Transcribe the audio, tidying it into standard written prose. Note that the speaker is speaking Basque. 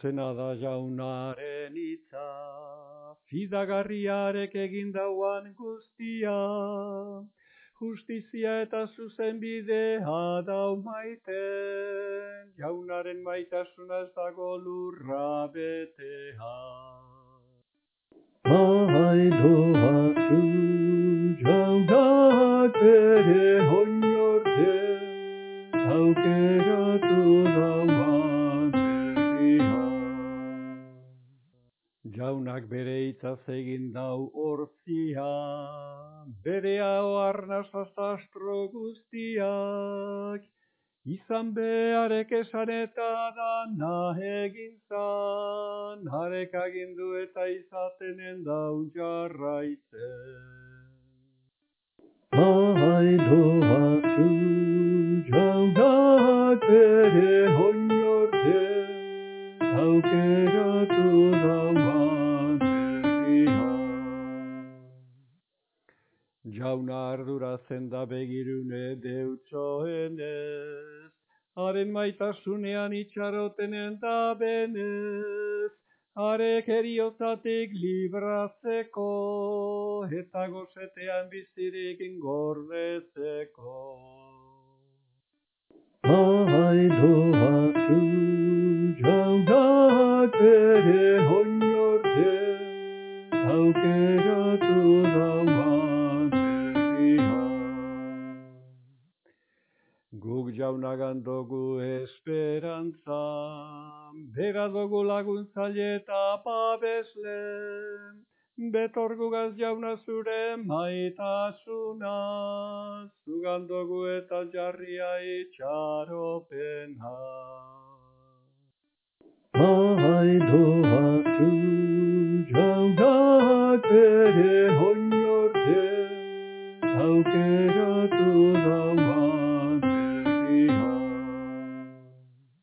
Zuzena da jaunaren hitza, fidagarriarek egin dauan guztia, justizia eta zuzen bidea dau maiten, jaunaren maitasuna ez dago lurra betea. Aidoazu jaunak bere oinorte, aukeratu dauan berria. Jaunak bere hitzaz egin dau hortzia, bere hau arnazaz astro guztiak, izan beharek esan eta dana egin zan, harek agindu eta izatenen daun jarraitzen. Aidoazu jaunak bere oinorte, aukeratu dauan berria. Jauna arduratzen da begirune deutsoenez, haren maitasunean itxarotenen da benez, harek eriotzatik libratzeko, eta gozetean bizirik gordetzeko. Aidoazu jaunak bere oinorte, aukeratu dauan berria. Guk jaunagan dugu esperantza, bera dugu laguntzaile eta babesle, betor gugaz jauna zure maitasuna, zugan dugu eta jarria itxaropena. Aidoazu jaunak bere oinorte, aukeratu